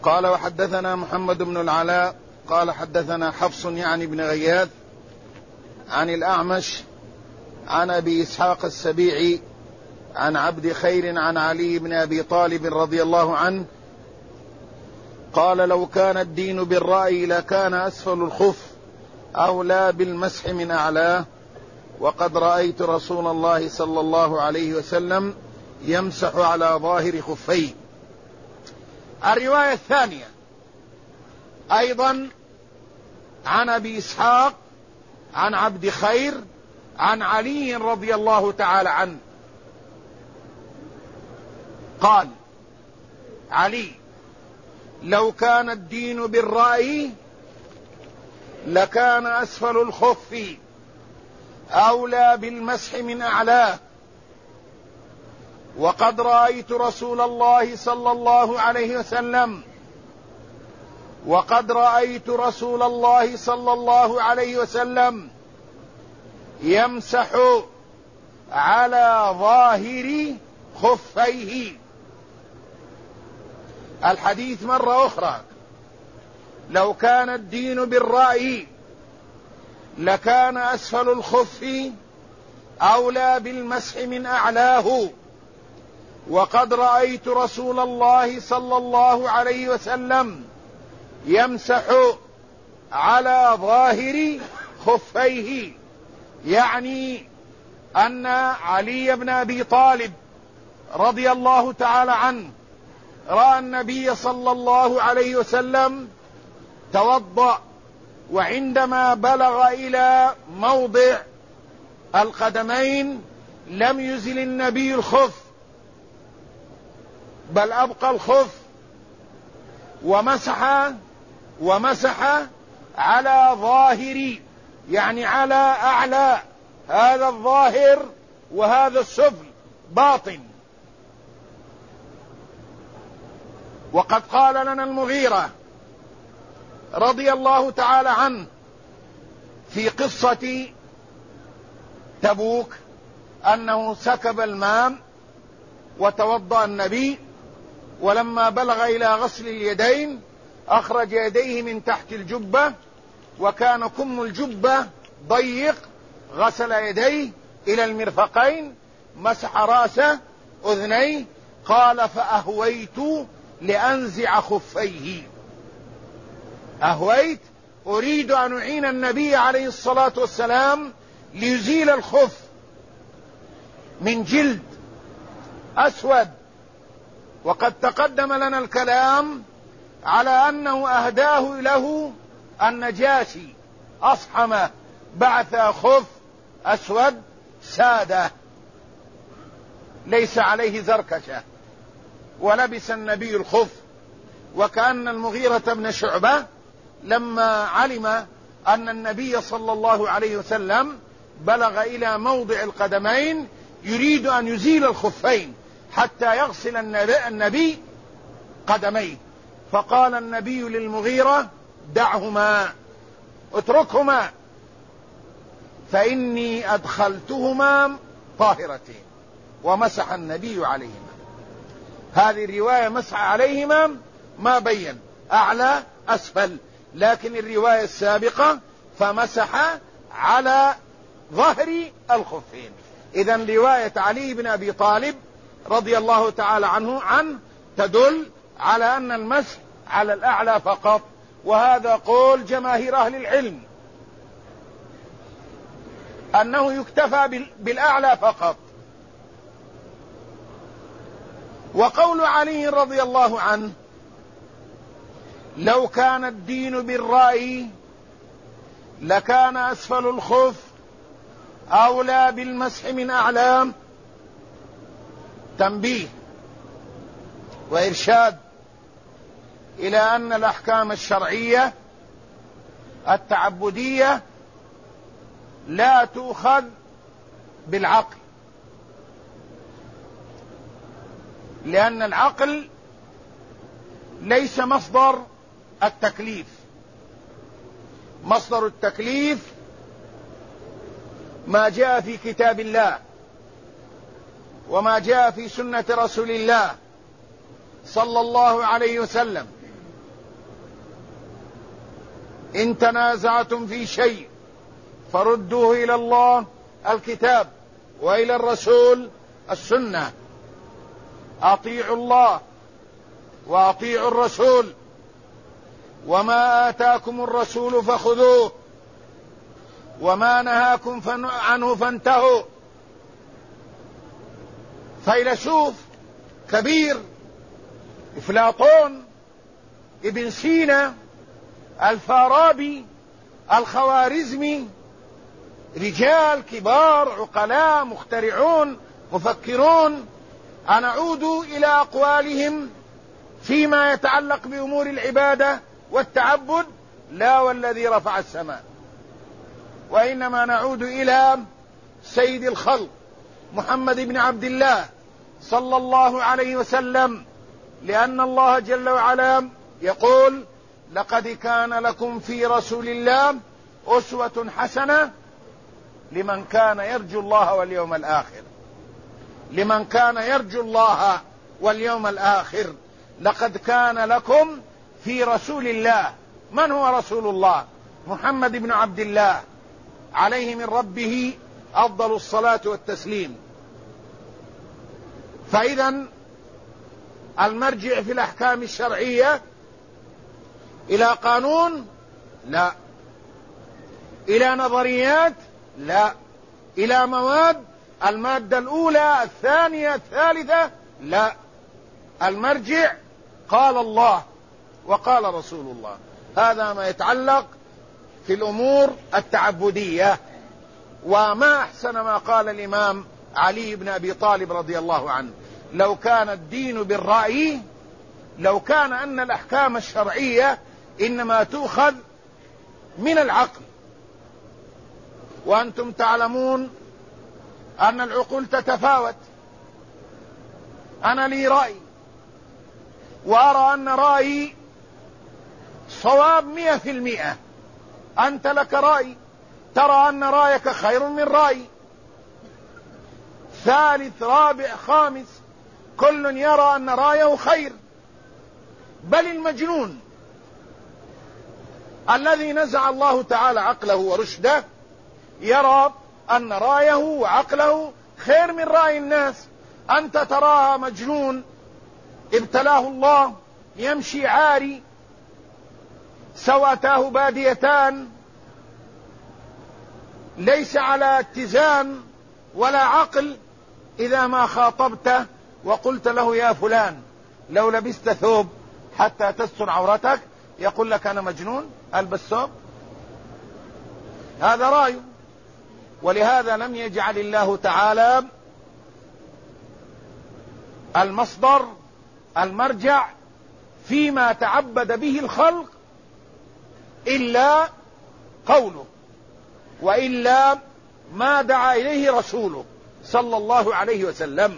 قال وحدثنا محمد بن العلاء قال حدثنا حفص يعني بن غياث عن الأعمش عن أبي إسحاق السبيعي عن عبد خير عن علي بن أبي طالب رضي الله عنه قال لو كان الدين بالرأي لكان أسفل الخف أولى بالمسح من أعلاه، وقد رأيت رسول الله صلى الله عليه وسلم يمسح على ظاهر خفيه. الرواية الثانية أيضا عن أبي إسحاق عن عبد خير عن علي رضي الله تعالى عنه قال علي لو كان الدين بالرأي لكان أسفل الخف أولى بالمسح من أعلاه، وقد رأيت رسول الله صلى الله عليه وسلم يمسح على ظاهر خفيه. الحديث مرة أخرى لو كان الدين بالرأي لكان أسفل الخف أولى بالمسح من أعلاه، وقد رأيت رسول الله صلى الله عليه وسلم يمسح على ظاهر خفيه، يعني أن علي بن أبي طالب رضي الله تعالى عنه رأى النبي صلى الله عليه وسلم توضأ، وعندما بلغ إلى موضع القدمين لم يزل النبي الخف بل أبقى الخف ومسح على ظاهر، يعني على أعلى هذا الظاهر وهذا السفل باطن. وقد قال لنا المغيرة رضي الله تعالى عنه في قصة تبوك أنه سكب الماء وتوضأ النبي، ولما بلغ إلى غسل اليدين أخرج يديه من تحت الجبة وكان كم الجبة ضيق، غسل يديه إلى المرفقين، مسح رأسه أذنيه، قال فأهويت لأنزع خفيه. أهويت أريد أن أعين النبي عليه الصلاة والسلام ليزيل الخف من جلد أسود، وقد تقدم لنا الكلام على أنه أهداه له النجاشي أصحمه، بعث خف أسود سادة ليس عليه زركشة، ولبس النبي الخف. وكأن المغيرة بن شعبة لما علم أن النبي صلى الله عليه وسلم بلغ إلى موضع القدمين يريد أن يزيل الخفين حتى يغسل النبي قدميه، فقال النبي للمغيرة دعهما اتركهما فإني أدخلتهما طاهرتين، ومسح النبي عليهما. هذه الرواية مسح عليهما ما بين أعلى أسفل، لكن الرواية السابقة فمسح على ظهر الخفين. إذن رواية علي بن أبي طالب رضي الله تعالى عنه تدل على أن المسح على الأعلى فقط، وهذا قول جماهير أهل العلم أنه يكتفى بالأعلى فقط. وقول علي رضي الله عنه لو كان الدين بالرأي لكان أسفل الخف أولى بالمسح من أعلام، تنبيه وإرشاد إلى أن الأحكام الشرعية التعبدية لا تؤخذ بالعقل، لأن العقل ليس مصدر التكليف. مصدر التكليف ما جاء في كتاب الله وما جاء في سنة رسول الله صلى الله عليه وسلم إن تنازعتم في شيء فردوه إلى الله الكتاب وإلى الرسول السنة. أطيعوا الله وأطيعوا الرسول، وما آتاكم الرسول فخذوه وما نهاكم عنه فانتهوا. فيلسوف كبير أفلاطون، ابن سينا، الفارابي، الخوارزمي، رجال كبار عقلاء مخترعون مفكرون، أن أعود إلى أقوالهم فيما يتعلق بأمور العبادة والتعبد لا والذي رفع السماء، وإنما نعود إلى سيد الخلق محمد بن عبد الله صلى الله عليه وسلم، لأن الله جل وعلا يقول: لقد كان لكم في رسول الله أسوة حسنة لمن كان يرجو الله واليوم الآخر. لمن كان يرجو الله واليوم الآخر لقد كان لكم في رسول الله. من هو رسول الله؟ محمد بن عبد الله عليه من ربه أفضل الصلاة والتسليم. فإذا المرجع في الأحكام الشرعية إلى قانون؟ لا. إلى نظريات؟ لا. إلى مواد، المادة الأولى الثانية الثالثة؟ لا. المرجع قال الله وقال رسول الله. هذا ما يتعلق في الأمور التعبدية. وما أحسن ما قال الإمام علي بن أبي طالب رضي الله عنه: لو كان الدين بالرأي، لو كان أن الأحكام الشرعية إنما تؤخذ من العقل. وأنتم تعلمون أن العقول تتفاوت. أنا لي رأي وأرى أن رأيي صواب 100%، أنت لك رأي ترى أن رأيك خير من رأيي، ثالث رابع خامس كل يرى أن رأيه خير. بل المجنون الذي نزع الله تعالى عقله ورشده يرى أن رأيه وعقله خير من رأي الناس. أنت تراها مجنون ابتلاه الله يمشي عاري، سواتاه باديتان، ليس على اتزان ولا عقل. إذا ما خاطبته وقلت له: يا فلان لو لبست ثوب حتى تستر عورتك، يقول لك: أنا مجنون ألبس ثوب. هذا رأيه. ولهذا لم يجعل الله تعالى المصدر المرجع فيما تعبد به الخلق إلا قوله، وإلا ما دعا إليه رسوله صلى الله عليه وسلم.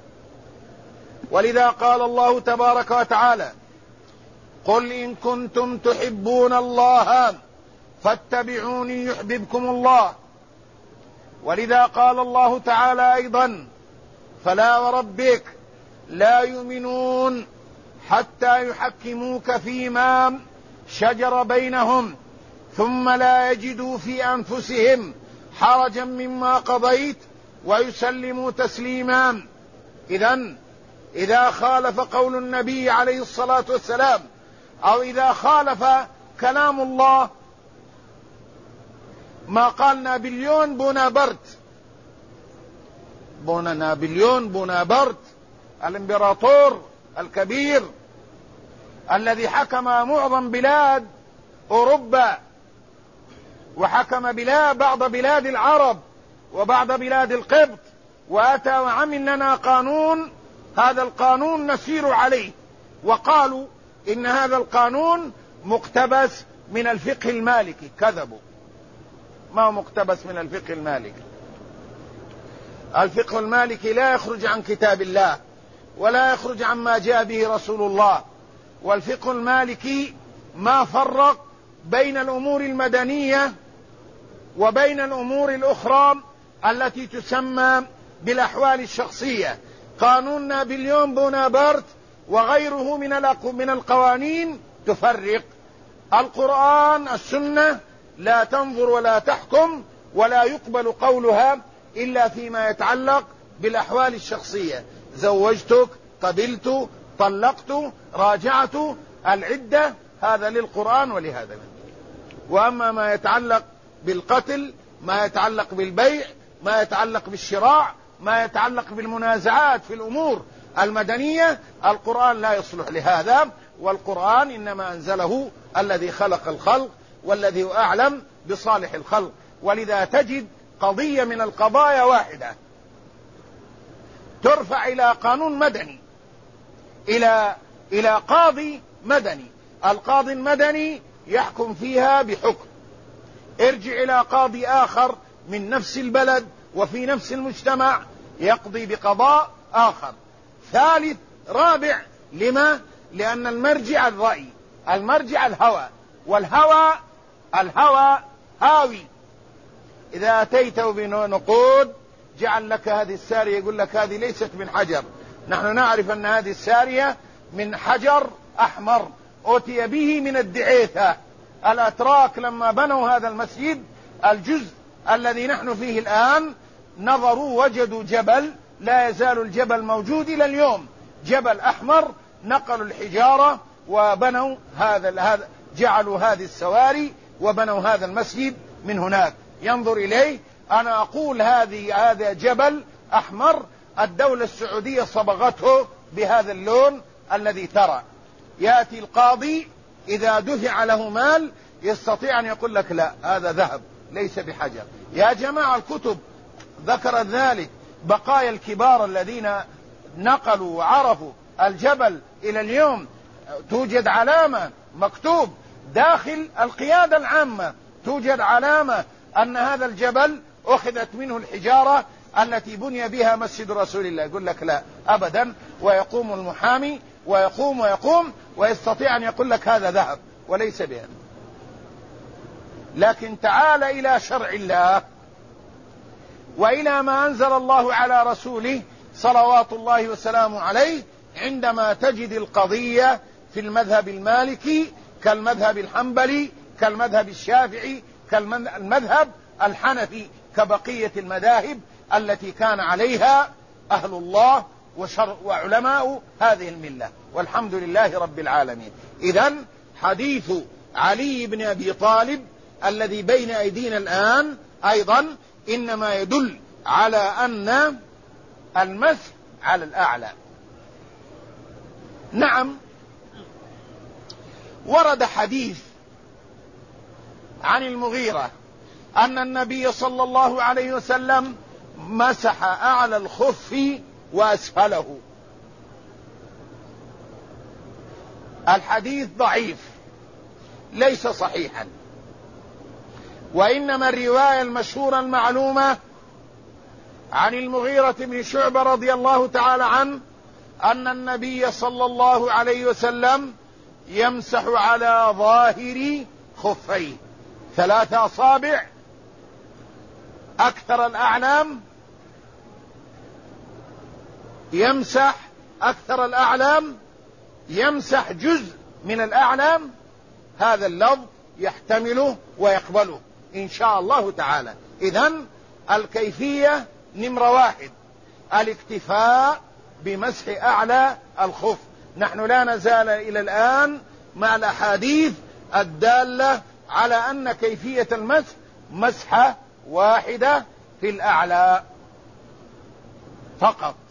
ولذا قال الله تبارك وتعالى: قل إن كنتم تحبون الله فاتبعوني يحببكم الله. ولذا قال الله تعالى أيضا: فلا وربك لا يؤمنون حتى يحكموك فيما شجر بينهم ثم لا يجدوا في أنفسهم حرجا مما قضيت ويسلموا تسليما. إذا خالف قول النبي عليه الصلاة والسلام أو إذا خالف كلام الله، ما قال نابليون بونابرت الامبراطور الكبير الذي حكم معظم بلاد أوروبا وحكم بعض بلاد العرب وبعض بلاد القبط، وأتى وعمل لنا قانون، هذا القانون نسير عليه، وقالوا إن هذا القانون مقتبس من الفقه المالكي. كذبوا، ما هو مقتبس من الفقه المالكي. الفقه المالكي لا يخرج عن كتاب الله ولا يخرج عما جاء به رسول الله. والفقه المالكي ما فرق بين الأمور المدنية وبين الأمور الأخرى التي تسمى بالأحوال الشخصية. قانون نابليون بونابرت وغيره من القوانين تفرق القرآن السنة لا تنظر ولا تحكم ولا يقبل قولها إلا فيما يتعلق بالأحوال الشخصية: زوجتك، قبلت، طلقت، راجعت، العدة، هذا للقرآن ولهذا. وأما ما يتعلق بالقتل، ما يتعلق بالبيع، ما يتعلق بالشراع، ما يتعلق بالمنازعات في الأمور المدنية، القرآن لا يصلح لهذا. والقرآن إنما أنزله الذي خلق الخلق والذي أعلم بصالح الخلق. ولذا تجد قضية من القضايا واحدة ترفع إلى قانون مدني، إلى قاضي مدني، القاضي المدني يحكم فيها بحكم، ارجع إلى قاضي آخر من نفس البلد وفي نفس المجتمع يقضي بقضاء آخر، ثالث، رابع. لما؟ لأن المرجع الرأي، المرجع الهوى، الهوى هاوي. إذا أتيته بنقود جعل لك هذه السارية، يقول لك هذه ليست من حجر، نحن نعرف أن هذه السارية من حجر أحمر أتي به من الدعيثة. الأتراك لما بنوا هذا المسجد، الجزء الذي نحن فيه الآن، نظروا وجدوا جبل، لا يزال الجبل موجود إلى اليوم، جبل أحمر، نقلوا الحجارة وبنوا هذا جعلوا هذه السواري وبنوا هذا المسجد من هناك ينظر إليه. أنا أقول هذا جبل أحمر، الدولة السعودية صبغته بهذا اللون الذي ترى. يأتي القاضي إذا دفع له مال يستطيع أن يقول لك لا، هذا ذهب ليس بحجر. يا جماعة، الكتب ذكرت ذلك، بقايا الكبار الذين نقلوا وعرفوا الجبل إلى اليوم توجد علامة مكتوب داخل القيادة العامة، توجد علامة أن هذا الجبل أخذت منه الحجارة التي بني بها مسجد رسول الله. يقول لك لا أبدا، ويقوم المحامي ويقوم ويستطيع أن يقول لك هذا ذهب وليس بهذا. لكن تعال إلى شرع الله وإلى ما أنزل الله على رسوله صلوات الله وسلامه عليه، عندما تجد القضية في المذهب المالكي كالمذهب الحنبلي كالمذهب الشافعي كالمذهب الحنفي كبقية المذاهب التي كان عليها أهل الله وعلماء هذه الملة، والحمد لله رب العالمين. إذن حديث علي بن أبي طالب الذي بين أيدينا الآن أيضا إنما يدل على أن المسح على الأعلى. نعم، ورد حديث عن المغيرة أن النبي صلى الله عليه وسلم مسح أعلى الخف وأسفله. الحديث ضعيف ليس صحيحا، وإنما الرواية المشهورة المعلومة عن المغيرة بن شعبة رضي الله تعالى عنه أن النبي صلى الله عليه وسلم يمسح على ظاهر خفيه 3 أصابع، أكثر الأعلام يمسح أكثر الأعلام، يمسح جزء من الأعلام. هذا اللفظ يحتمله ويقبله إن شاء الله تعالى. إذن الكيفية نمرة 1 الاكتفاء بمسح أعلى الخف. نحن لا نزال إلى الآن مع الأحاديث الدالة على أن كيفية المسح مسحة واحدة في الأعلى فقط.